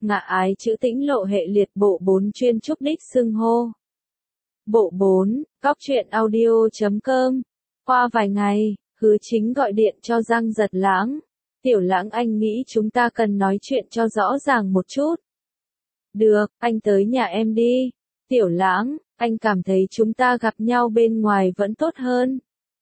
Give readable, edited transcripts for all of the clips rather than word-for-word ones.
ngạ ái chữ tĩnh lộ hệ liệt bộ 4 chuyên trúc đích xưng hô. Bộ 4, góc truyện audio.com. Qua vài ngày, Hứa Chính gọi điện cho Giang Giật Lãng. Tiểu Lãng, anh nghĩ chúng ta cần nói chuyện cho rõ ràng một chút. Được, anh tới nhà em đi. Tiểu Lãng, anh cảm thấy chúng ta gặp nhau bên ngoài vẫn tốt hơn.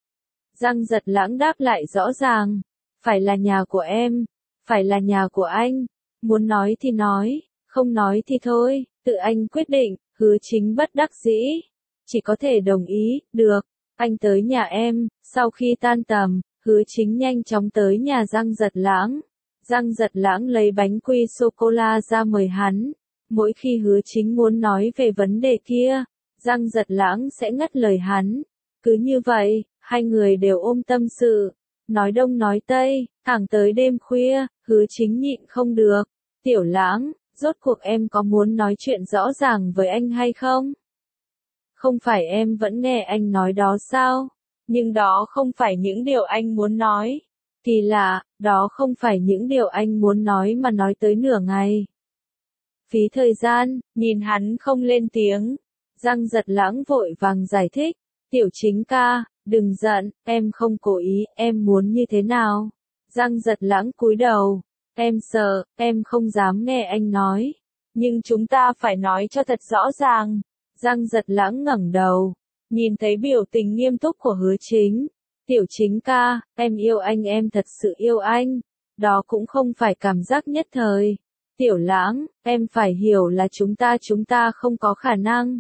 Giang Giật Lãng đáp lại rõ ràng. Phải là nhà của em, phải là nhà của anh. Muốn nói thì nói, không nói thì thôi, tự anh quyết định. Hứa Chính bất đắc dĩ, chỉ có thể đồng ý. Được, anh tới nhà em. Sau khi tan tầm, Hứa Chính nhanh chóng tới nhà Giang Giật Lãng. Giang Giật Lãng lấy bánh quy sô-cô-la ra mời hắn. Mỗi khi Hứa Chính muốn nói về vấn đề kia, Giang Giật Lãng sẽ ngắt lời hắn. Cứ như vậy, hai người đều ôm tâm sự, nói đông nói tây, thẳng tới đêm khuya. Hứa Chính nhịn không được. Tiểu Lãng, rốt cuộc em có muốn nói chuyện rõ ràng với anh hay không? Không phải em vẫn nghe anh nói đó sao? Nhưng đó không phải những điều anh muốn nói. Kỳ lạ, đó không phải những điều anh muốn nói mà nói tới nửa ngày. Phí thời gian, nhìn hắn không lên tiếng. Giang Giật Lãng vội vàng giải thích. Tiểu Chính ca, đừng giận, em không cố ý, em muốn như thế nào? Giang Giật Lãng cúi đầu. Em sợ, em không dám nghe anh nói. Nhưng chúng ta phải nói cho thật rõ ràng. Giang Giật Lãng ngẩng đầu, nhìn thấy biểu tình nghiêm túc của Hứa Chính. Tiểu Chính ca, em yêu anh, em thật sự yêu anh. Đó cũng không phải cảm giác nhất thời. Tiểu Lãng, em phải hiểu là chúng ta không có khả năng.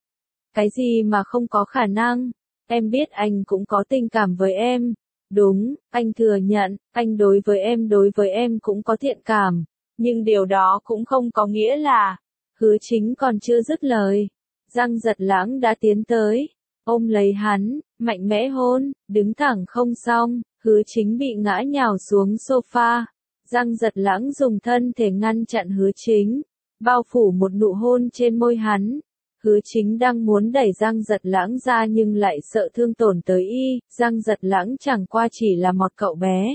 Cái gì mà không có khả năng? Em biết anh cũng có tình cảm với em. Đúng, anh thừa nhận, anh đối với em cũng có thiện cảm. Nhưng điều đó cũng không có nghĩa là... Hứa Chính còn chưa dứt lời. Giang Giật Lãng đã tiến tới, ôm lấy hắn, mạnh mẽ hôn, đứng thẳng không xong. Hứa Chính bị ngã nhào xuống sofa. Giang Giật Lãng dùng thân thể ngăn chặn Hứa Chính, bao phủ một nụ hôn trên môi hắn. Hứa Chính đang muốn đẩy Giang Giật Lãng ra nhưng lại sợ thương tổn tới y. Giang Giật Lãng chẳng qua chỉ là một cậu bé,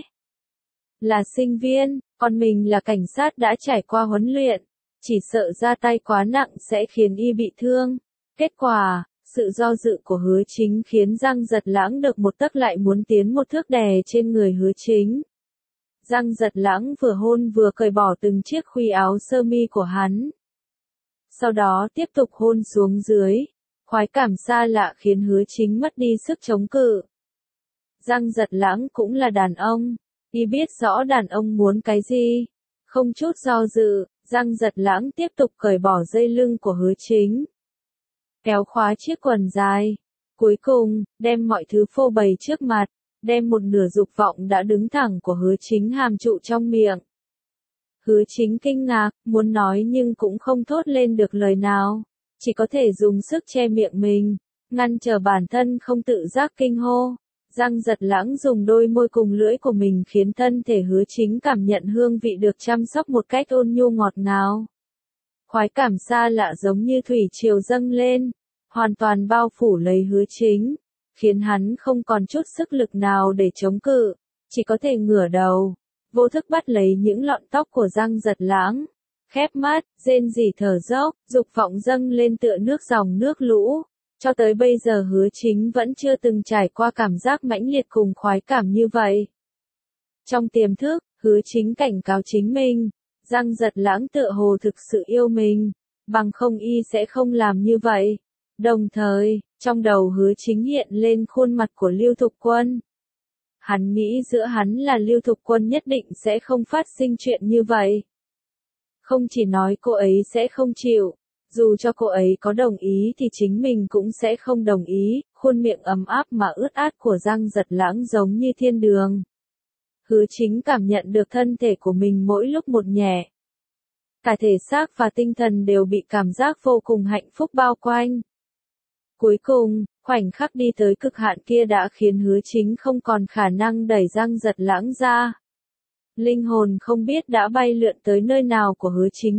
là sinh viên, còn mình là cảnh sát đã trải qua huấn luyện. Chỉ sợ ra tay quá nặng sẽ khiến y bị thương. Kết quả, sự do dự của Hứa Chính khiến Giang Giật Lãng được một tấc lại muốn tiến một thước đè trên người Hứa Chính. Giang Giật Lãng vừa hôn vừa cởi bỏ từng chiếc khuy áo sơ mi của hắn. Sau đó tiếp tục hôn xuống dưới. Khoái cảm xa lạ khiến Hứa Chính mất đi sức chống cự. Giang Giật Lãng cũng là đàn ông. Y biết rõ đàn ông muốn cái gì. Không chút do dự, Giang Giật Lãng tiếp tục cởi bỏ dây lưng của Hứa Chính. Kéo khóa chiếc quần dài. Cuối cùng, đem mọi thứ phô bày trước mặt. Đem một nửa dục vọng đã đứng thẳng của Hứa Chính hàm trụ trong miệng. Hứa Chính kinh ngạc, muốn nói nhưng cũng không thốt lên được lời nào. Chỉ có thể dùng sức che miệng mình, ngăn trở bản thân không tự giác kinh hô. Giang Giật Lãng dùng đôi môi cùng lưỡi của mình khiến thân thể Hứa Chính cảm nhận hương vị được chăm sóc một cách ôn nhu ngọt ngào. Khoái cảm xa lạ giống như thủy triều dâng lên, hoàn toàn bao phủ lấy Hứa Chính, khiến hắn không còn chút sức lực nào để chống cự, chỉ có thể ngửa đầu, vô thức bắt lấy những lọn tóc của Giang Giật Lãng. Khép mắt, rên rỉ thở dốc, dục vọng dâng lên tựa nước dòng nước lũ. Cho tới bây giờ Hứa Chính vẫn chưa từng trải qua cảm giác mãnh liệt cùng khoái cảm như vậy. Trong tiềm thức, Hứa Chính cảnh cáo chính mình, Giang Giật Lãng tựa hồ thực sự yêu mình, bằng không y sẽ không làm như vậy. Đồng thời, trong đầu Hứa Chính hiện lên khuôn mặt của Lưu Thục Quân. Hắn nghĩ giữa hắn là Lưu Thục Quân nhất định sẽ không phát sinh chuyện như vậy. Không chỉ nói cô ấy sẽ không chịu, dù cho cô ấy có đồng ý thì chính mình cũng sẽ không đồng ý. Khuôn miệng ấm áp mà ướt át của Giang Giật Lãng giống như thiên đường. Hứa Chính cảm nhận được thân thể của mình mỗi lúc một nhẹ. Cả thể xác và tinh thần đều bị cảm giác vô cùng hạnh phúc bao quanh. Cuối cùng, khoảnh khắc đi tới cực hạn kia đã khiến Hứa Chính không còn khả năng đẩy Giang Giật Lãng ra. Linh hồn không biết đã bay lượn tới nơi nào của Hứa Chính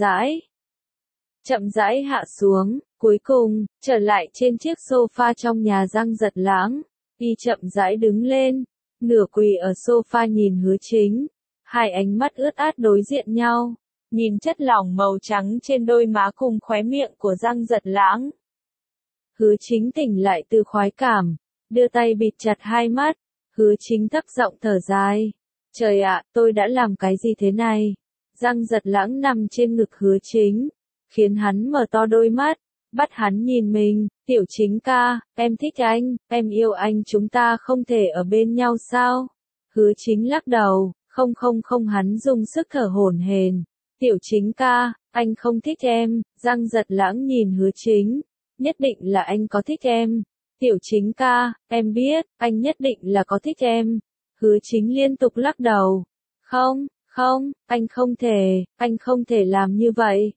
chậm rãi hạ xuống, cuối cùng, trở lại trên chiếc sofa trong nhà Giang Giật Lãng. Y chậm rãi đứng lên, nửa quỳ ở sofa nhìn Hứa Chính. Hai ánh mắt ướt át đối diện nhau, nhìn chất lỏng màu trắng trên đôi má cùng khóe miệng của Giang Giật Lãng. Hứa Chính tỉnh lại từ khoái cảm, đưa tay bịt chặt hai mắt, Hứa Chính thấp giọng thở dài. Trời ạ, tôi đã làm cái gì thế này? Giang Giật Lãng nằm trên ngực Hứa Chính, khiến hắn mở to đôi mắt, bắt hắn nhìn mình. Tiểu Chính ca, em thích anh, em yêu anh, chúng ta không thể ở bên nhau sao? Hứa Chính lắc đầu, không, hắn dùng sức thở hổn hển. Tiểu Chính ca, anh không thích em. Giang Giật Lãng nhìn Hứa Chính, nhất định là anh có thích em. Tiểu Chính ca, em biết, anh nhất định là có thích em. Hứa Chính liên tục lắc đầu. Không, anh không thể làm như vậy.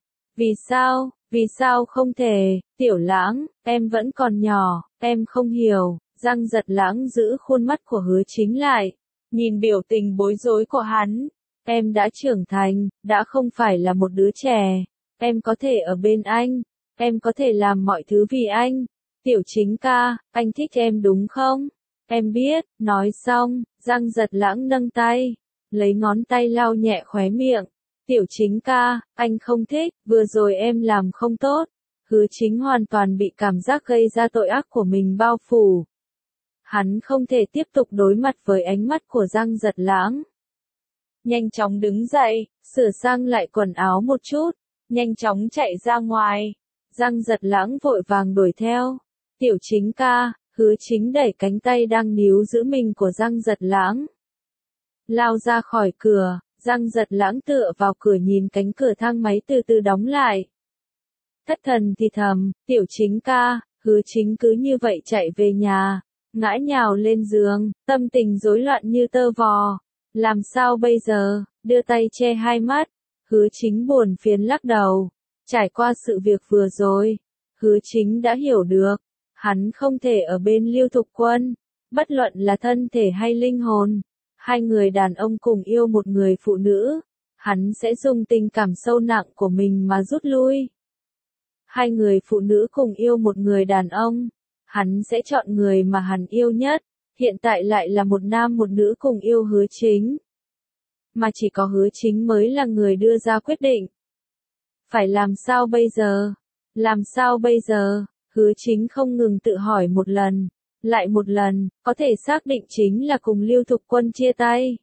Vì sao không thể? Tiểu Lãng, em vẫn còn nhỏ, em không hiểu. Giang Giật Lãng giữ khuôn mắt của Hứa Chính lại, nhìn biểu tình bối rối của hắn. Em đã trưởng thành, đã không phải là một đứa trẻ. Em có thể ở bên anh, em có thể làm mọi thứ vì anh. Tiểu Chính ca, anh thích em đúng không? Em biết. Nói xong, Giang Giật Lãng nâng tay, lấy ngón tay lau nhẹ khóe miệng. Tiểu Chính ca, anh không thích, vừa rồi em làm không tốt. Hứa Chính hoàn toàn bị cảm giác gây ra tội ác của mình bao phủ. Hắn không thể tiếp tục đối mặt với ánh mắt của Giang Giật Lãng. Nhanh chóng đứng dậy, sửa sang lại quần áo một chút, nhanh chóng chạy ra ngoài. Giang Giật Lãng vội vàng đuổi theo. Tiểu Chính ca, Hứa Chính đẩy cánh tay đang níu giữ mình của Giang Giật Lãng, lao ra khỏi cửa. Giang Giật Lãng tựa vào cửa nhìn cánh cửa thang máy từ từ đóng lại. Thất thần thì thầm, Tiểu Chính ca. Hứa Chính cứ như vậy chạy về nhà, ngã nhào lên giường, tâm tình rối loạn như tơ vò. Làm sao bây giờ? Đưa tay che hai mắt. Hứa Chính buồn phiền lắc đầu. Trải qua sự việc vừa rồi, Hứa Chính đã hiểu được, hắn không thể ở bên Lưu Thục Quân, bất luận là thân thể hay linh hồn. Hai người đàn ông cùng yêu một người phụ nữ, hắn sẽ dùng tình cảm sâu nặng của mình mà rút lui. Hai người phụ nữ cùng yêu một người đàn ông, hắn sẽ chọn người mà hắn yêu nhất. Hiện tại lại là một nam một nữ cùng yêu Hứa Chính, mà chỉ có Hứa Chính mới là người đưa ra quyết định. Phải làm sao bây giờ? Làm sao bây giờ? Hứa Chính không ngừng tự hỏi một lần, lại một lần, có thể xác định chính là cùng Lưu Thục Quân chia tay.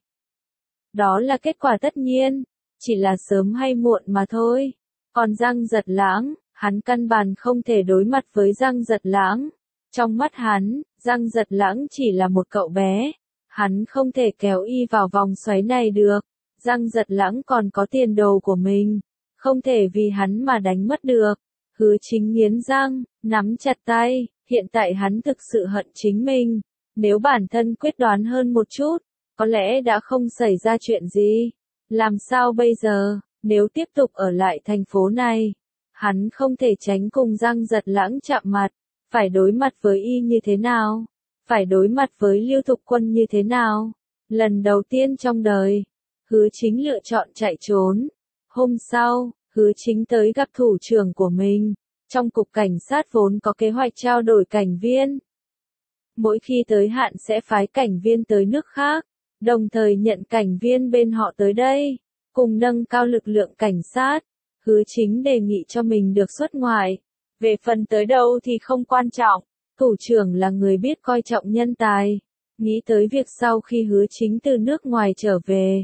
Đó là kết quả tất nhiên, chỉ là sớm hay muộn mà thôi. Còn Giang Giật Lãng, hắn căn bản không thể đối mặt với Giang Giật Lãng. Trong mắt hắn, Giang Giật Lãng chỉ là một cậu bé. Hắn không thể kéo y vào vòng xoáy này được. Giang Giật Lãng còn có tiền đồ của mình, không thể vì hắn mà đánh mất được. Hứa Chính nghiến răng, nắm chặt tay. Hiện tại hắn thực sự hận chính mình. Nếu bản thân quyết đoán hơn một chút, có lẽ đã không xảy ra chuyện gì. Làm sao bây giờ? Nếu tiếp tục ở lại thành phố này, hắn không thể tránh cùng Giang Giật Lãng chạm mặt. Phải đối mặt với y như thế nào? Phải đối mặt với Lưu Thục Quân như thế nào? Lần đầu tiên trong đời, Hứa Chính lựa chọn chạy trốn. Hôm sau, Hứa Chính tới gặp thủ trưởng của mình. Trong cục cảnh sát vốn có kế hoạch trao đổi cảnh viên. Mỗi khi tới hạn sẽ phái cảnh viên tới nước khác, đồng thời nhận cảnh viên bên họ tới đây, cùng nâng cao lực lượng cảnh sát. Hứa Chính đề nghị cho mình được xuất ngoại. Về phần tới đâu thì không quan trọng, thủ trưởng là người biết coi trọng nhân tài. Nghĩ tới việc sau khi Hứa Chính từ nước ngoài trở về,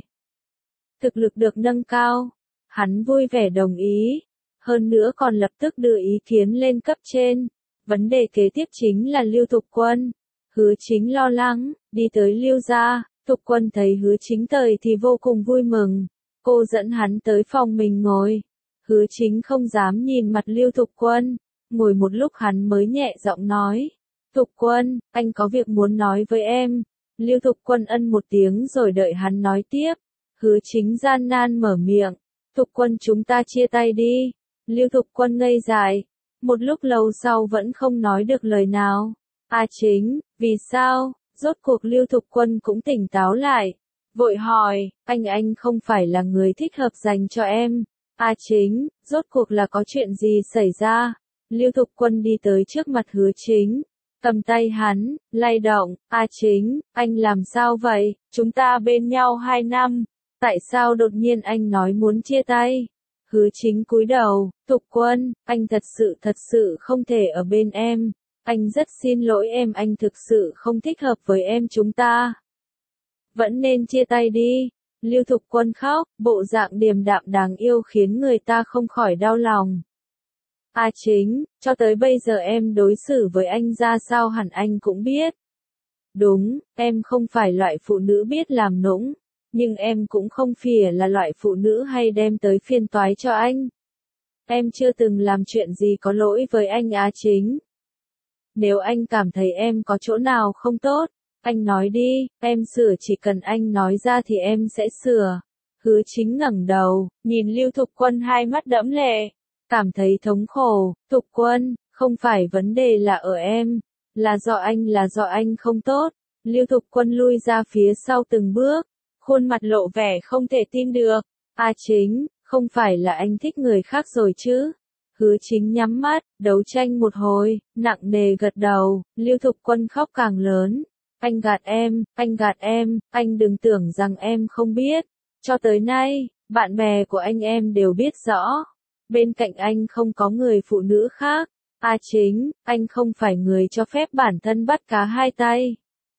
thực lực được nâng cao, hắn vui vẻ đồng ý. Hơn nữa còn lập tức đưa ý kiến lên cấp trên. Vấn đề kế tiếp chính là Lưu Thục Quân. Hứa Chính lo lắng, đi tới Lưu gia. Thục Quân thấy Hứa Chính tới thì vô cùng vui mừng. Cô dẫn hắn tới phòng mình ngồi. Hứa Chính không dám nhìn mặt Lưu Thục Quân. Ngồi một lúc hắn mới nhẹ giọng nói. Thục Quân, anh có việc muốn nói với em. Lưu Thục Quân ân một tiếng rồi đợi hắn nói tiếp. Hứa Chính gian nan mở miệng. Thục Quân, chúng ta chia tay đi. Lưu Thục Quân ngây dại, một lúc lâu sau vẫn không nói được lời nào. Chính, vì sao? Rốt cuộc Lưu Thục Quân cũng tỉnh táo lại, vội hỏi, anh không phải là người thích hợp dành cho em. Chính, rốt cuộc là có chuyện gì xảy ra? Lưu Thục Quân đi tới trước mặt Hứa Chính, cầm tay hắn, lay động. Chính, anh làm sao vậy? Chúng ta bên nhau 2 năm, tại sao đột nhiên anh nói muốn chia tay? Hứa Chính cúi đầu, Thục Quân, anh thật sự không thể ở bên em. Anh rất xin lỗi em, anh thực sự không thích hợp với em, chúng ta vẫn nên chia tay đi. Lưu Thục Quân khóc, bộ dạng điềm đạm đáng yêu khiến người ta không khỏi đau lòng. Chính, cho tới bây giờ em đối xử với anh ra sao hẳn anh cũng biết. Đúng, em không phải loại phụ nữ biết làm nũng, nhưng em cũng không phải là loại phụ nữ hay đem tới phiền toái cho anh. Em chưa từng làm chuyện gì có lỗi với anh Chính. Nếu anh cảm thấy em có chỗ nào không tốt, anh nói đi, em sửa, chỉ cần anh nói ra thì em sẽ sửa. Hứa Chính ngẩng đầu, nhìn Lưu Thục Quân hai mắt đẫm lệ, cảm thấy thống khổ. Thục Quân, không phải vấn đề là ở em, là do anh không tốt. Lưu Thục Quân lui ra phía sau từng bước, khuôn mặt lộ vẻ không thể tin được. Chính, không phải là anh thích người khác rồi chứ? Hứa Chính nhắm mắt, đấu tranh một hồi, nặng nề gật đầu. Lưu Thục Quân khóc càng lớn. Anh gạt em, anh đừng tưởng rằng em không biết. Cho tới nay, bạn bè của anh em đều biết rõ. Bên cạnh anh không có người phụ nữ khác. Chính, anh không phải người cho phép bản thân bắt cá hai tay.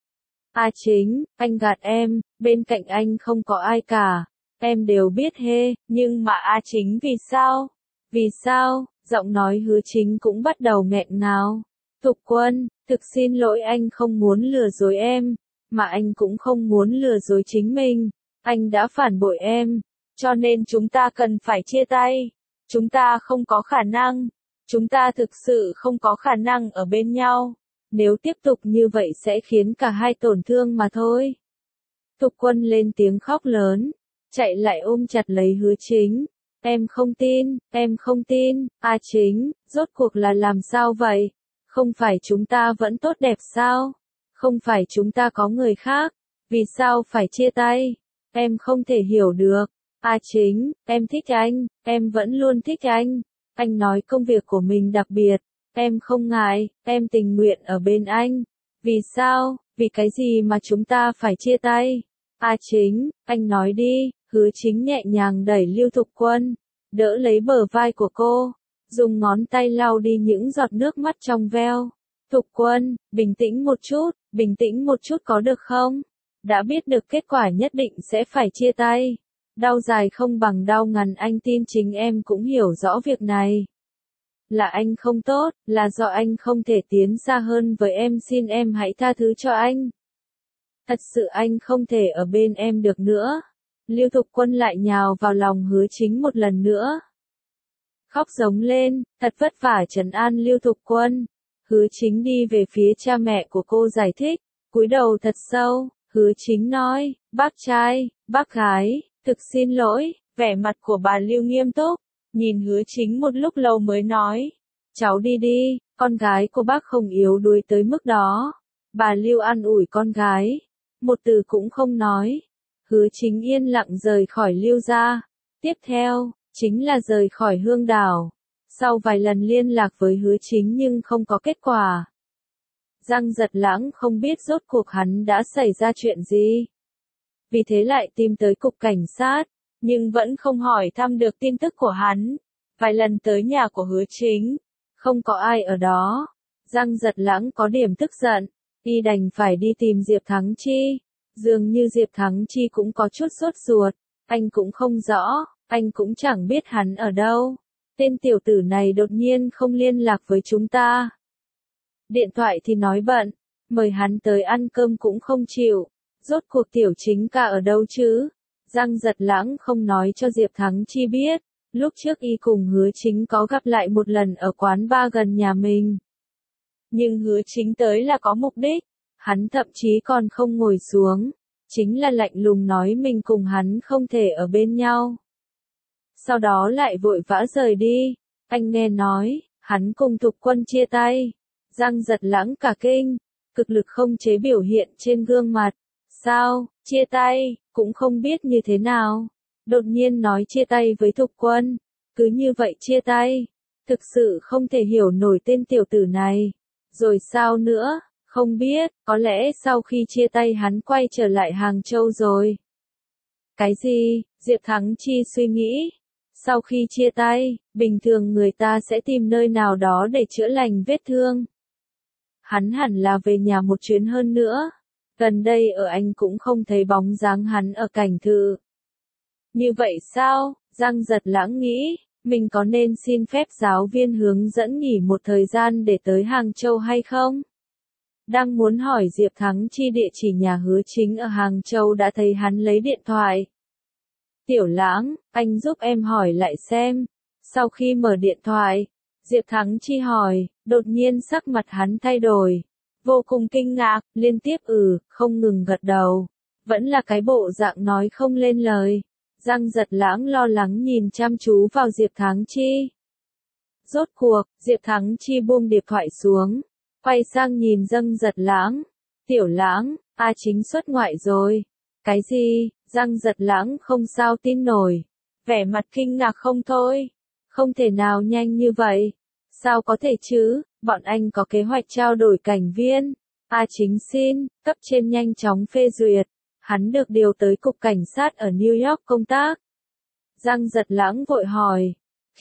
Chính, anh gạt em, bên cạnh anh không có ai cả. Em đều biết nhưng mà Chính vì sao? Vì sao? Giọng nói Hứa Chính cũng bắt đầu nghẹn ngào. Thục Quân, thực xin lỗi, anh không muốn lừa dối em, mà anh cũng không muốn lừa dối chính mình. Anh đã phản bội em, cho nên chúng ta cần phải chia tay. Chúng ta không có khả năng. Chúng ta thực sự không có khả năng ở bên nhau. Nếu tiếp tục như vậy sẽ khiến cả hai tổn thương mà thôi. Thục Quân lên tiếng khóc lớn, chạy lại ôm chặt lấy Hứa Chính. Em không tin, Chính, rốt cuộc là làm sao vậy? Không phải chúng ta vẫn tốt đẹp sao? Không phải chúng ta có người khác? Vì sao phải chia tay? Em không thể hiểu được. Chính, em thích anh, em vẫn luôn thích anh. Anh nói công việc của mình đặc biệt. Em không ngại, em tình nguyện ở bên anh. Vì sao? Vì cái gì mà chúng ta phải chia tay? Chính, anh nói đi. Hứa Chính nhẹ nhàng đẩy Lưu Thục Quân, đỡ lấy bờ vai của cô, dùng ngón tay lau đi những giọt nước mắt trong veo. Thục Quân, bình tĩnh một chút có được không? Đã biết được kết quả nhất định sẽ phải chia tay. Đau dài không bằng đau ngắn, anh tin chính em cũng hiểu rõ việc này. Là anh không tốt, là do anh không thể tiến xa hơn với em, xin em hãy tha thứ cho anh. Thật sự anh không thể ở bên em được nữa. Lưu Thục Quân lại nhào vào lòng Hứa Chính một lần nữa. Khóc giống lên, thật vất vả trấn an Lưu Thục Quân. Hứa Chính đi về phía cha mẹ của cô giải thích, cúi đầu thật sâu. Hứa Chính nói, bác trai, bác gái, thực xin lỗi. Vẻ mặt của bà Lưu nghiêm túc, nhìn Hứa Chính một lúc lâu mới nói, cháu đi đi, con gái của bác không yếu đuối tới mức đó. Bà Lưu an ủi con gái, một từ cũng không nói. Hứa Chính yên lặng rời khỏi Lưu gia. Tiếp theo, chính là rời khỏi Hương Đảo. Sau vài lần liên lạc với Hứa Chính nhưng không có kết quả. Giang Giật Lãng không biết rốt cuộc hắn đã xảy ra chuyện gì. Vì thế lại tìm tới cục cảnh sát, nhưng vẫn không hỏi thăm được tin tức của hắn. Vài lần tới nhà của Hứa Chính, không có ai ở đó. Giang Giật Lãng có điểm tức giận, y đành phải đi tìm Diệp Thắng Chi. Dường như Diệp Thắng Chi cũng có chút sốt ruột, anh cũng không rõ, anh cũng chẳng biết hắn ở đâu. Tên tiểu tử này đột nhiên không liên lạc với chúng ta. Điện thoại thì nói bận, mời hắn tới ăn cơm cũng không chịu. Rốt cuộc tiểu Chính ca ở đâu chứ? Giang Giật Lãng không nói cho Diệp Thắng Chi biết. Lúc trước y cùng Hứa Chính có gặp lại một lần ở quán bar gần nhà mình. Nhưng Hứa Chính tới là có mục đích. Hắn thậm chí còn không ngồi xuống. Chính là lạnh lùng nói mình cùng hắn không thể ở bên nhau. Sau đó lại vội vã rời đi. Anh nghe nói, hắn cùng Thục Quân chia tay. Giang Giật Lãng cả kinh, cực lực không chế biểu hiện trên gương mặt. Sao, chia tay, cũng không biết như thế nào. Đột nhiên nói chia tay với Thục Quân. Cứ như vậy chia tay. Thực sự không thể hiểu nổi tên tiểu tử này. Rồi sao nữa, không biết, có lẽ sau khi chia tay hắn quay trở lại Hàng Châu rồi. Cái gì? Diệp Thắng Chi suy nghĩ. Sau khi chia tay, bình thường người ta sẽ tìm nơi nào đó để chữa lành vết thương. Hắn hẳn là về nhà một chuyến hơn nữa. Gần đây ở Anh cũng không thấy bóng dáng hắn ở cảnh thự. Như vậy sao? Giang Giật Lãng nghĩ, mình có nên xin phép giáo viên hướng dẫn nghỉ một thời gian để tới Hàng Châu hay không? Đang muốn hỏi Diệp Thắng Chi địa chỉ nhà Hứa Chính ở Hàng Châu đã thấy hắn lấy điện thoại. Tiểu Lãng, anh giúp em hỏi lại xem. Sau khi mở điện thoại, Diệp Thắng Chi hỏi, đột nhiên sắc mặt hắn thay đổi. Vô cùng kinh ngạc, liên tiếp không ngừng gật đầu. Vẫn là cái bộ dạng nói không lên lời. Giang Giật Lãng lo lắng nhìn chăm chú vào Diệp Thắng Chi. Rốt cuộc, Diệp Thắng Chi buông điện thoại xuống. Quay sang nhìn Giang Giật Lãng. Tiểu Lãng, A Chính xuất ngoại rồi. Cái gì? Giang Giật Lãng không sao tin nổi. Vẻ mặt kinh ngạc không thôi. Không thể nào nhanh như vậy. Sao có thể chứ, bọn anh có kế hoạch trao đổi cảnh viên. A Chính xin, cấp trên nhanh chóng phê duyệt. Hắn được điều tới cục cảnh sát ở New York công tác. Giang Giật Lãng vội hỏi.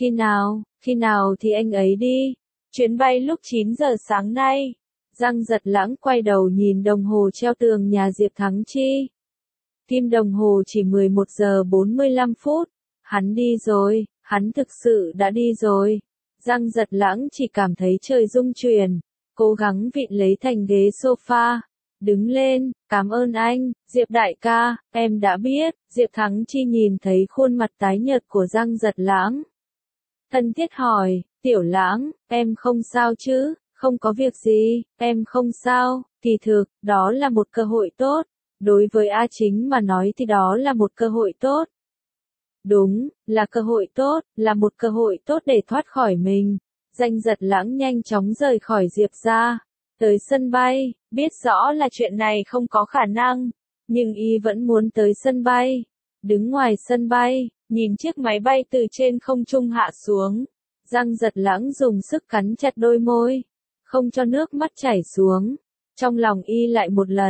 Khi nào thì anh ấy đi? Chuyến bay lúc 9 giờ sáng nay. Giang Giật Lãng quay đầu nhìn đồng hồ treo tường nhà Diệp Thắng Chi. Kim đồng hồ chỉ 11 giờ 45 phút. Hắn đi rồi, hắn thực sự đã đi rồi. Giang Giật Lãng chỉ cảm thấy trời rung chuyển, cố gắng vịn lấy thành ghế sofa. Đứng lên, cảm ơn anh, Diệp đại ca, em đã biết. Diệp Thắng Chi nhìn thấy khuôn mặt tái nhợt của Giang Giật Lãng. Thân thiết hỏi, Tiểu Lãng, em không sao chứ? Không có việc gì, em không sao. Kỳ thực, đó là một cơ hội tốt. Đối với A Chính mà nói thì đó là một cơ hội tốt. Đúng, là cơ hội tốt, là một cơ hội tốt để thoát khỏi mình. Giang Giật Lãng nhanh chóng rời khỏi Diệp ra. Tới sân bay, biết rõ là chuyện này không có khả năng. Nhưng y vẫn muốn tới sân bay. Đứng ngoài sân bay, nhìn chiếc máy bay từ trên không trung hạ xuống. Giang Giật Lãng dùng sức cắn chặt đôi môi. Không cho nước mắt chảy xuống. Trong lòng y lại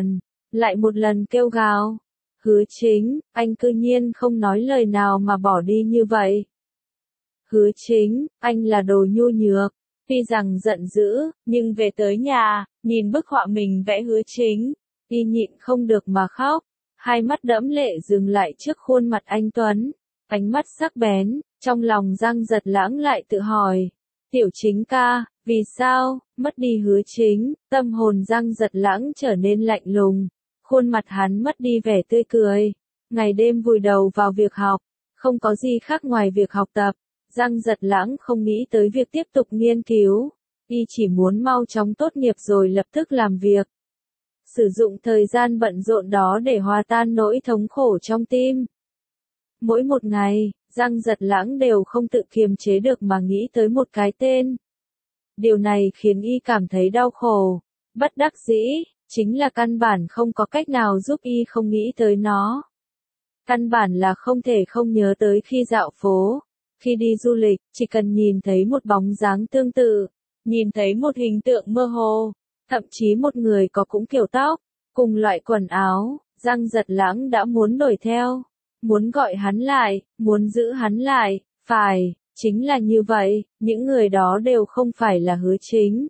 một lần kêu gào. Hứa Chính, anh cư nhiên không nói lời nào mà bỏ đi như vậy. Hứa Chính, anh là đồ nhu nhược. Tuy rằng giận dữ, nhưng về tới nhà, nhìn bức họa mình vẽ Hứa Chính, y nhịn không được mà khóc. Hai mắt đẫm lệ dừng lại trước khuôn mặt anh Tuấn. Ánh mắt sắc bén, trong lòng Giang Giật Lãng lại tự hỏi. Tiểu Chính ca, vì sao, mất đi Hứa Chính, tâm hồn Giang Giật Lãng trở nên lạnh lùng. Khuôn mặt hắn mất đi vẻ tươi cười. Ngày đêm vùi đầu vào việc học, không có gì khác ngoài việc học tập. Giang Giật Lãng không nghĩ tới việc tiếp tục nghiên cứu. Y chỉ muốn mau chóng tốt nghiệp rồi lập tức làm việc. Sử dụng thời gian bận rộn đó để hòa tan nỗi thống khổ trong tim. Mỗi một ngày, Giang Giật Lãng đều không tự kiềm chế được mà nghĩ tới một cái tên. Điều này khiến y cảm thấy đau khổ, bất đắc dĩ, chính là căn bản không có cách nào giúp y không nghĩ tới nó. Căn bản là không thể không nhớ tới khi dạo phố, khi đi du lịch, chỉ cần nhìn thấy một bóng dáng tương tự, nhìn thấy một hình tượng mơ hồ, thậm chí một người có cũng kiểu tóc, cùng loại quần áo, Giang Giật Lãng đã muốn đổi theo, muốn gọi hắn lại, muốn giữ hắn lại, phải, chính là như vậy, những người đó đều không phải là Hứa Chính.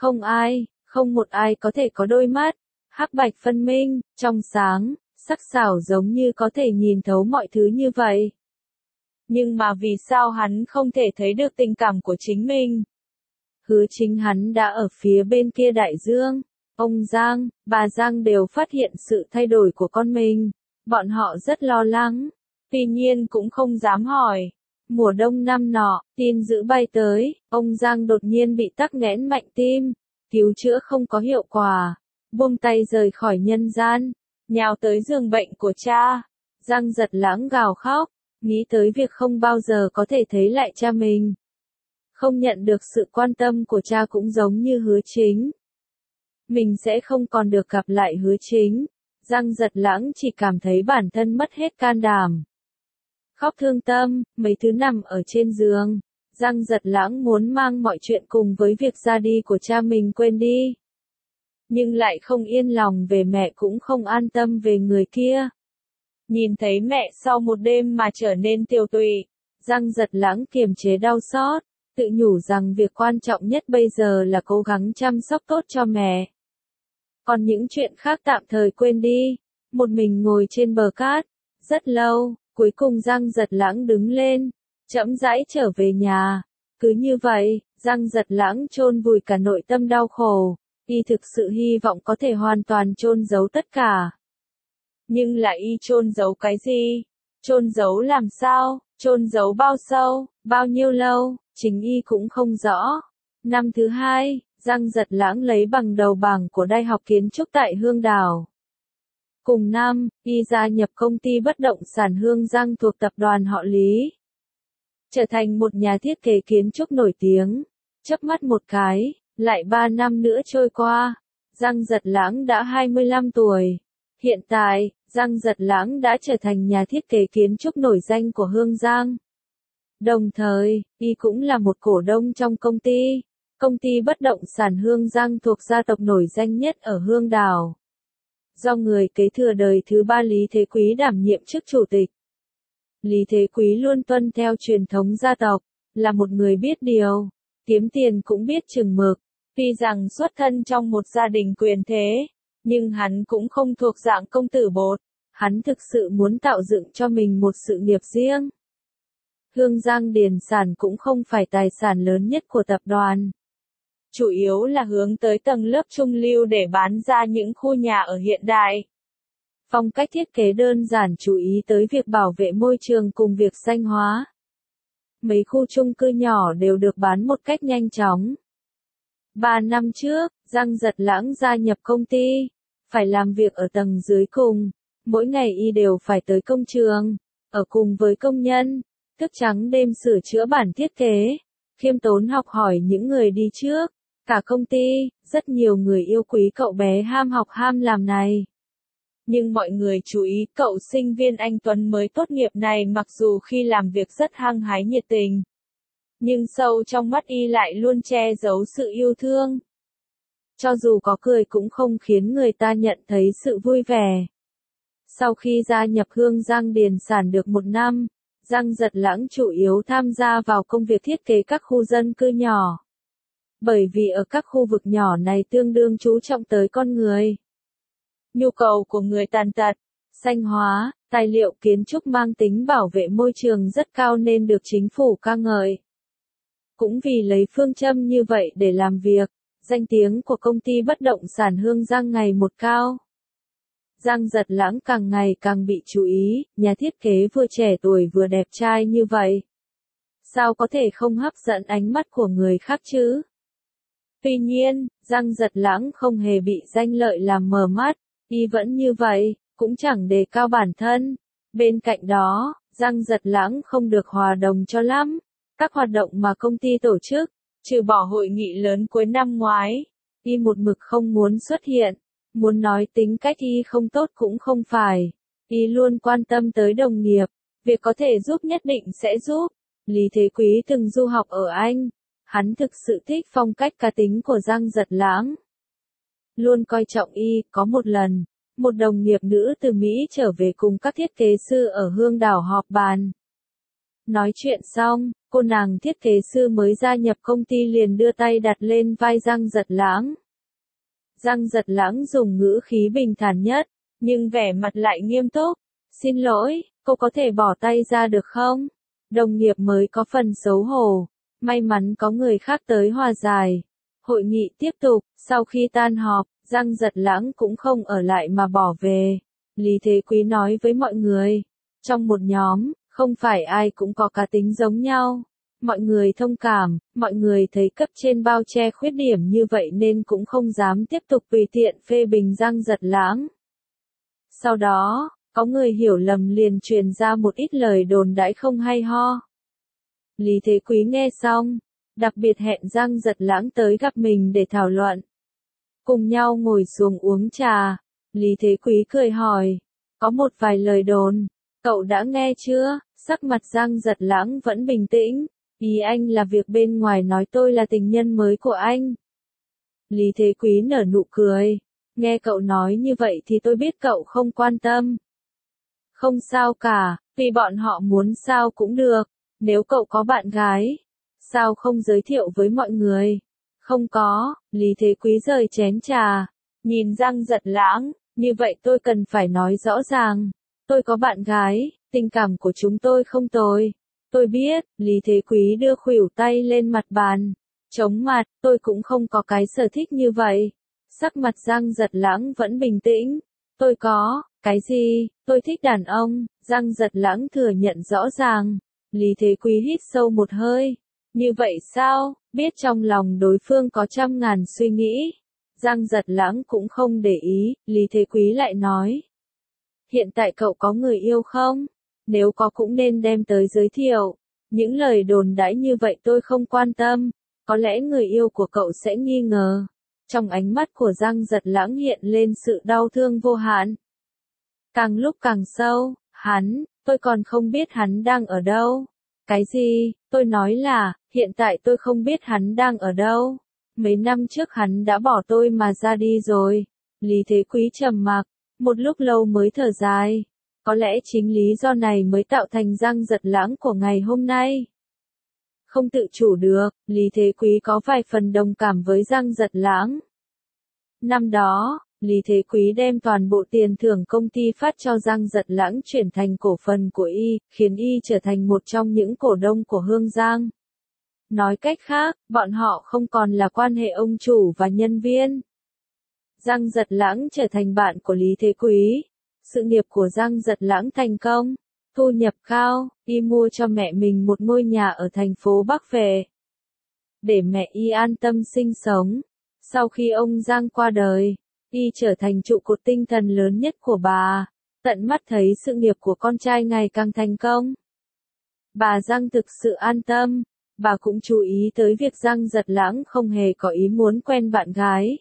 Không một ai có thể có đôi mắt, hắc bạch phân minh, trong sáng, sắc sảo giống như có thể nhìn thấu mọi thứ như vậy. Nhưng mà vì sao hắn không thể thấy được tình cảm của chính mình? Hứa Chính hắn đã ở phía bên kia đại dương. Ông Giang, bà Giang đều phát hiện sự thay đổi của con mình. Bọn họ rất lo lắng. Tuy nhiên cũng không dám hỏi. Mùa đông năm nọ, tin dữ bay tới, ông Giang đột nhiên bị tắc nghẽn mạnh tim. Cứu chữa không có hiệu quả. Buông tay rời khỏi nhân gian. Nhào tới giường bệnh của cha. Giang Giật Lãng gào khóc. Nghĩ tới việc không bao giờ có thể thấy lại cha mình. Không nhận được sự quan tâm của cha cũng giống như Hứa Chính. Mình sẽ không còn được gặp lại Hứa Chính. Giang Giật Lãng chỉ cảm thấy bản thân mất hết can đảm. Khóc thương tâm, mấy thứ nằm ở trên giường. Giang Giật Lãng muốn mang mọi chuyện cùng với việc ra đi của cha mình quên đi. Nhưng lại không yên lòng về mẹ cũng không an tâm về người kia. Nhìn thấy mẹ sau một đêm mà trở nên tiều tụy, Giang Giật Lãng kiềm chế đau xót, tự nhủ rằng việc quan trọng nhất bây giờ là cố gắng chăm sóc tốt cho mẹ. Còn những chuyện khác tạm thời quên đi. Một mình ngồi trên bờ cát, rất lâu, cuối cùng Giang Giật Lãng đứng lên, chậm rãi trở về nhà. Cứ như vậy, Giang Giật Lãng chôn vùi cả nội tâm đau khổ, y thực sự hy vọng có thể hoàn toàn chôn giấu tất cả. Nhưng lại y chôn giấu cái gì? Chôn giấu làm sao? Chôn giấu bao sâu, bao nhiêu lâu, chính y cũng không rõ. Năm thứ hai, Giang Giật Lãng lấy bằng đầu bảng của Đại học Kiến trúc tại Hương Đảo. Cùng năm, y gia nhập công ty bất động sản Hương Giang thuộc tập đoàn họ Lý. Trở thành một nhà thiết kế kiến trúc nổi tiếng. Chớp mắt một cái, lại 3 năm nữa trôi qua. Giang Giật Lãng đã 25 tuổi. Hiện tại, Giang Giật Lãng đã trở thành nhà thiết kế kiến trúc nổi danh của Hương Giang. Đồng thời, y cũng là một cổ đông trong công ty. Công ty bất động sản Hương Giang thuộc gia tộc nổi danh nhất ở Hương Đảo. Do người kế thừa đời thứ 3 Lý Thế Quý đảm nhiệm chức chủ tịch. Lý Thế Quý luôn tuân theo truyền thống gia tộc, là một người biết điều, kiếm tiền cũng biết chừng mực. Tuy rằng xuất thân trong một gia đình quyền thế, nhưng hắn cũng không thuộc dạng công tử bột. Hắn thực sự muốn tạo dựng cho mình một sự nghiệp riêng. Hương Giang Điền sản cũng không phải tài sản lớn nhất của tập đoàn. Chủ yếu là hướng tới tầng lớp trung lưu để bán ra những khu nhà ở hiện đại. Phong cách thiết kế đơn giản chú ý tới việc bảo vệ môi trường cùng việc xanh hóa. Mấy khu chung cư nhỏ đều được bán một cách nhanh chóng. 3 năm trước, Giang Giật Lãng gia nhập công ty, phải làm việc ở tầng dưới cùng. Mỗi ngày y đều phải tới công trường, ở cùng với công nhân, thức trắng đêm sửa chữa bản thiết kế, khiêm tốn học hỏi những người đi trước. Cả công ty, rất nhiều người yêu quý cậu bé ham học ham làm này. Nhưng mọi người chú ý cậu sinh viên anh Tuấn mới tốt nghiệp này mặc dù khi làm việc rất hăng hái nhiệt tình. Nhưng sâu trong mắt y lại luôn che giấu sự yêu thương. Cho dù có cười cũng không khiến người ta nhận thấy sự vui vẻ. Sau khi gia nhập Hương Giang Điền sản được 1 năm, Giang Giật Lãng chủ yếu tham gia vào công việc thiết kế các khu dân cư nhỏ. Bởi vì ở các khu vực nhỏ này tương đương chú trọng tới con người. Nhu cầu của người tàn tật, xanh hóa, tài liệu kiến trúc mang tính bảo vệ môi trường rất cao nên được chính phủ ca ngợi. Cũng vì lấy phương châm như vậy để làm việc, danh tiếng của công ty bất động sản Hương Giang ngày một cao. Giang Giật Lãng càng ngày càng bị chú ý, nhà thiết kế vừa trẻ tuổi vừa đẹp trai như vậy. Sao có thể không hấp dẫn ánh mắt của người khác chứ? Tuy nhiên, Giang Giật Lãng không hề bị danh lợi làm mờ mắt, y vẫn như vậy, cũng chẳng đề cao bản thân. Bên cạnh đó, Giang Giật Lãng không được hòa đồng cho lắm. Các hoạt động mà công ty tổ chức, trừ bỏ hội nghị lớn cuối năm ngoái, y một mực không muốn xuất hiện. Muốn nói tính cách y không tốt cũng không phải. Y luôn quan tâm tới đồng nghiệp, việc có thể giúp nhất định sẽ giúp. Lý Thế Quý từng du học ở Anh. Hắn thực sự thích phong cách cá tính của Giang Giật Lãng. Luôn coi trọng y, có một lần, một đồng nghiệp nữ từ Mỹ trở về cùng các thiết kế sư ở Hương Đảo họp bàn. Nói chuyện xong, cô nàng thiết kế sư mới gia nhập công ty liền đưa tay đặt lên vai Giang Giật Lãng. Giang Giật Lãng dùng ngữ khí bình thản nhất, nhưng vẻ mặt lại nghiêm túc. Xin lỗi, cô có thể bỏ tay ra được không? Đồng nghiệp mới có phần xấu hổ. May mắn có người khác tới hòa giải. Hội nghị tiếp tục, sau khi tan họp, Giang Giật Lãng cũng không ở lại mà bỏ về. Lý Thế Quý nói với mọi người, trong một nhóm, không phải ai cũng có cá tính giống nhau. Mọi người thông cảm, mọi người thấy cấp trên bao che khuyết điểm như vậy nên cũng không dám tiếp tục tùy tiện phê bình Giang Giật Lãng. Sau đó, có người hiểu lầm liền truyền ra một ít lời đồn đãi không hay ho. Lý Thế Quý nghe xong, đặc biệt hẹn Giang Giật Lãng tới gặp mình để thảo luận. Cùng nhau ngồi xuống uống trà, Lý Thế Quý cười hỏi, có một vài lời đồn, cậu đã nghe chưa? Sắc mặt Giang Giật Lãng vẫn bình tĩnh, ý anh là việc bên ngoài nói tôi là tình nhân mới của anh. Lý Thế Quý nở nụ cười, nghe cậu nói như vậy thì tôi biết cậu không quan tâm. Không sao cả, vì bọn họ muốn sao cũng được. Nếu cậu có bạn gái, sao không giới thiệu với mọi người? Không có, Lý Thế Quý rời chén trà, nhìn Giang Giật Lãng, như vậy tôi cần phải nói rõ ràng. Tôi có bạn gái, tình cảm của chúng tôi không tồi. Tôi biết, Lý Thế Quý đưa khuỷu tay lên mặt bàn, chống mặt, tôi cũng không có cái sở thích như vậy. Sắc mặt Giang Giật Lãng vẫn bình tĩnh. Tôi có, cái gì, tôi thích đàn ông, Giang Giật Lãng thừa nhận rõ ràng. Lý Thế Quý hít sâu một hơi. Như vậy sao, biết trong lòng đối phương có trăm ngàn suy nghĩ. Giang Giật Lãng cũng không để ý, Lý Thế Quý lại nói. Hiện tại cậu có người yêu không? Nếu có cũng nên đem tới giới thiệu. Những lời đồn đãi như vậy tôi không quan tâm. Có lẽ người yêu của cậu sẽ nghi ngờ. Trong ánh mắt của Giang Giật Lãng hiện lên sự đau thương vô hạn. Càng lúc càng sâu, tôi còn không biết hắn đang ở đâu. Cái gì, tôi nói là, hiện tại tôi không biết hắn đang ở đâu. Mấy năm trước hắn đã bỏ tôi mà ra đi rồi. Lý Thế Quý trầm mặc, một lúc lâu mới thở dài. Có lẽ chính lý do này mới tạo thành Giang Giật Lãng của ngày hôm nay. Không tự chủ được, Lý Thế Quý có vài phần đồng cảm với Giang Giật Lãng. Năm đó, Lý Thế Quý đem toàn bộ tiền thưởng công ty phát cho Giang Giật Lãng chuyển thành cổ phần của y, khiến y trở thành một trong những cổ đông của Hương Giang. Nói cách khác, bọn họ không còn là quan hệ ông chủ và nhân viên. Giang Giật Lãng trở thành bạn của Lý Thế Quý. Sự nghiệp của Giang Giật Lãng thành công, thu nhập cao, y mua cho mẹ mình một ngôi nhà ở thành phố Bắc về. Để mẹ y an tâm sinh sống. Sau khi ông Giang qua đời, y trở thành trụ cột tinh thần lớn nhất của bà, tận mắt thấy sự nghiệp của con trai ngày càng thành công. Bà Giang thực sự an tâm, bà cũng chú ý tới việc Giang Giật Lãng không hề có ý muốn quen bạn gái.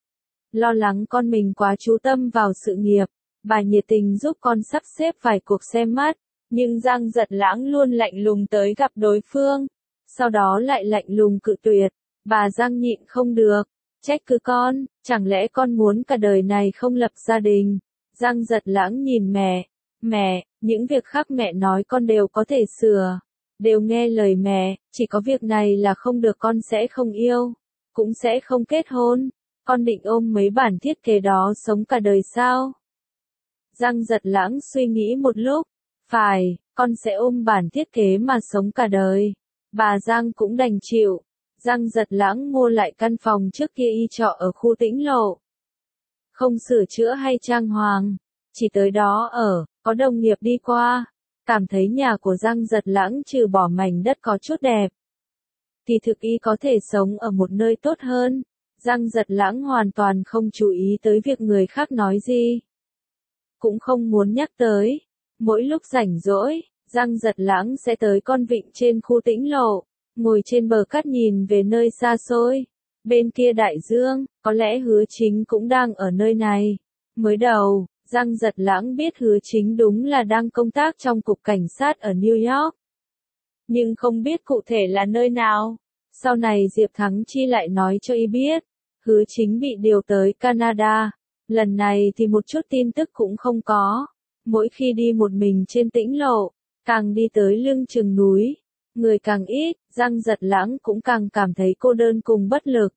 Lo lắng con mình quá chú tâm vào sự nghiệp, bà nhiệt tình giúp con sắp xếp vài cuộc xem mắt, nhưng Giang Giật Lãng luôn lạnh lùng tới gặp đối phương, sau đó lại lạnh lùng cự tuyệt. Bà Giang nhịn không được, trách cứ con, chẳng lẽ con muốn cả đời này không lập gia đình? Giang Giật Lãng nhìn mẹ, những việc khác mẹ nói con đều có thể sửa, đều nghe lời mẹ, chỉ có việc này là không được, con sẽ không yêu, cũng sẽ không kết hôn. Con định ôm mấy bản thiết kế đó sống cả đời sao? Giang Giật Lãng suy nghĩ một lúc, phải, con sẽ ôm bản thiết kế mà sống cả đời. Bà Giang cũng đành chịu. Giang Giật Lãng mua lại căn phòng trước kia y trọ ở khu Tĩnh Lộ. Không sửa chữa hay trang hoàng, chỉ tới đó ở, có đồng nghiệp đi qua, cảm thấy nhà của Giang Giật Lãng trừ bỏ mảnh đất có chút đẹp, thì thực y có thể sống ở một nơi tốt hơn. Giang Giật Lãng hoàn toàn không chú ý tới việc người khác nói gì. Cũng không muốn nhắc tới. Mỗi lúc rảnh rỗi, Giang Giật Lãng sẽ tới con vịnh trên khu Tĩnh Lộ, ngồi trên bờ cát nhìn về nơi xa xôi. Bên kia đại dương, có lẽ Hứa Chính cũng đang ở nơi này. Mới đầu, Giang Giật Lãng biết Hứa Chính đúng là đang công tác trong cục cảnh sát ở New York. Nhưng không biết cụ thể là nơi nào. Sau này Diệp Thắng Chi lại nói cho y biết, Hứa Chính bị điều tới Canada. Lần này thì một chút tin tức cũng không có. Mỗi khi đi một mình trên Tĩnh Lộ, càng đi tới lưng chừng núi, người càng ít, Giang Giật Lãng cũng càng cảm thấy cô đơn cùng bất lực.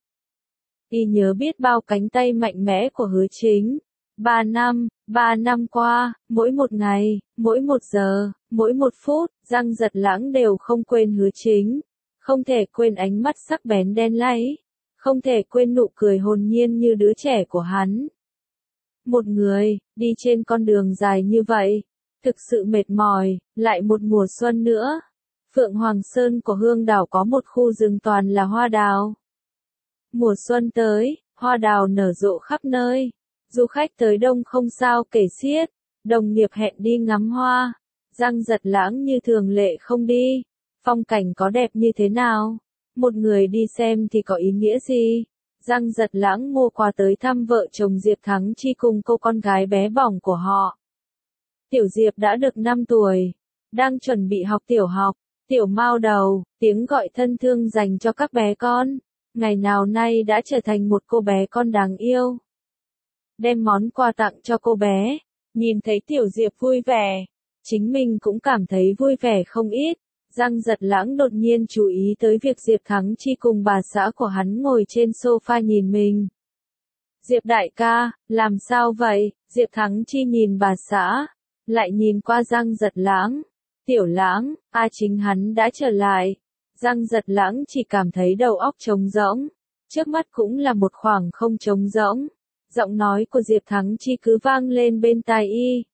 Y nhớ biết bao cánh tay mạnh mẽ của Hứa Chính. 3 năm qua, mỗi một ngày, mỗi một giờ, mỗi một phút, Giang Giật Lãng đều không quên Hứa Chính. Không thể quên ánh mắt sắc bén đen láy. Không thể quên nụ cười hồn nhiên như đứa trẻ của hắn. Một người, đi trên con đường dài như vậy, thực sự mệt mỏi, lại một mùa xuân nữa. Phượng Hoàng Sơn của Hương Đảo có một khu rừng toàn là hoa đào. Mùa xuân tới, hoa đào nở rộ khắp nơi. Du khách tới đông không sao kể xiết, đồng nghiệp hẹn đi ngắm hoa. Giang Giật Lãng như thường lệ không đi. Phong cảnh có đẹp như thế nào? Một người đi xem thì có ý nghĩa gì? Giang Giật Lãng mua quà tới thăm vợ chồng Diệp Thắng Chi cùng cô con gái bé bỏng của họ. Tiểu Diệp đã được 5 tuổi, đang chuẩn bị học tiểu học. Tiểu Mao đầu, tiếng gọi thân thương dành cho các bé con, ngày nào nay đã trở thành một cô bé con đáng yêu. Đem món quà tặng cho cô bé, nhìn thấy Tiểu Diệp vui vẻ, chính mình cũng cảm thấy vui vẻ không ít. Giang Giật Lãng đột nhiên chú ý tới việc Diệp Thắng Chi cùng bà xã của hắn ngồi trên sofa nhìn mình. Diệp đại ca, làm sao vậy? Diệp Thắng Chi nhìn bà xã, lại nhìn qua Giang Giật Lãng. Tiểu Lãng, chính hắn đã trở lại. Giang Giật Lãng chỉ cảm thấy đầu óc trống rỗng, trước mắt cũng là một khoảng không trống rỗng. Giọng nói của Diệp Thắng Chi cứ vang lên bên tai y.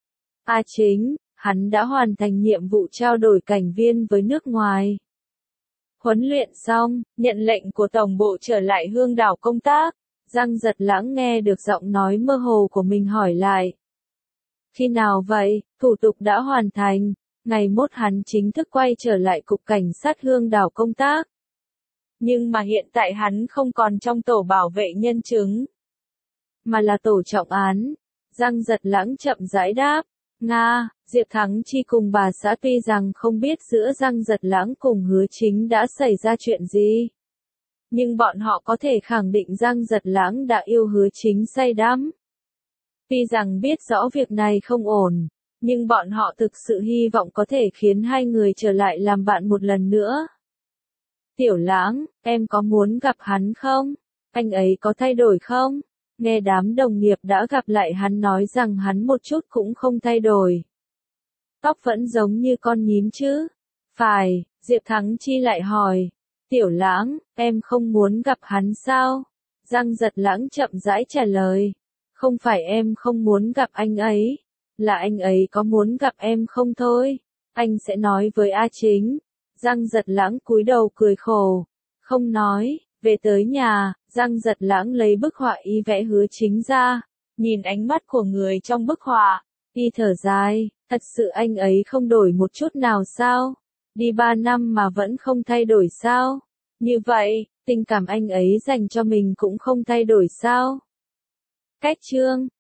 Chính, hắn đã hoàn thành nhiệm vụ trao đổi cảnh viên với nước ngoài. Huấn luyện xong, nhận lệnh của tổng bộ trở lại Hương Đảo công tác. Giang Giật Lãng nghe được giọng nói mơ hồ của mình hỏi lại. Khi nào vậy? Thủ tục đã hoàn thành. Ngày mốt hắn chính thức quay trở lại cục cảnh sát Hương Đảo công tác. Nhưng mà hiện tại hắn không còn trong tổ bảo vệ nhân chứng, mà là tổ trọng án. Giang Giật Lãng chậm rãi đáp. Nga, Diệp Thắng Chi cùng bà xã tuy rằng không biết giữa Giang Giật Lãng cùng Hứa Chính đã xảy ra chuyện gì, nhưng bọn họ có thể khẳng định Giang Giật Lãng đã yêu Hứa Chính say đắm. Tuy rằng biết rõ việc này không ổn, nhưng bọn họ thực sự hy vọng có thể khiến hai người trở lại làm bạn một lần nữa. Tiểu Lãng, em có muốn gặp hắn không? Anh ấy có thay đổi không? Nghe đám đồng nghiệp đã gặp lại hắn nói rằng hắn một chút cũng không thay đổi. Tóc vẫn giống như con nhím chứ? Phải, Diệp Thắng Chi lại hỏi. Tiểu Lãng, em không muốn gặp hắn sao? Giang Giật Lãng chậm rãi trả lời. Không phải em không muốn gặp anh ấy, là anh ấy có muốn gặp em không thôi. Anh sẽ nói với A Chính. Giang Giật Lãng cúi đầu cười khổ, không nói. Về tới nhà, Giang Giật Lãng lấy bức họa y vẽ Hứa Chính ra, nhìn ánh mắt của người trong bức họa, y thở dài, thật sự anh ấy không đổi một chút nào sao? Đi 3 năm mà vẫn không thay đổi sao? Như vậy, tình cảm anh ấy dành cho mình cũng không thay đổi sao? Cách chương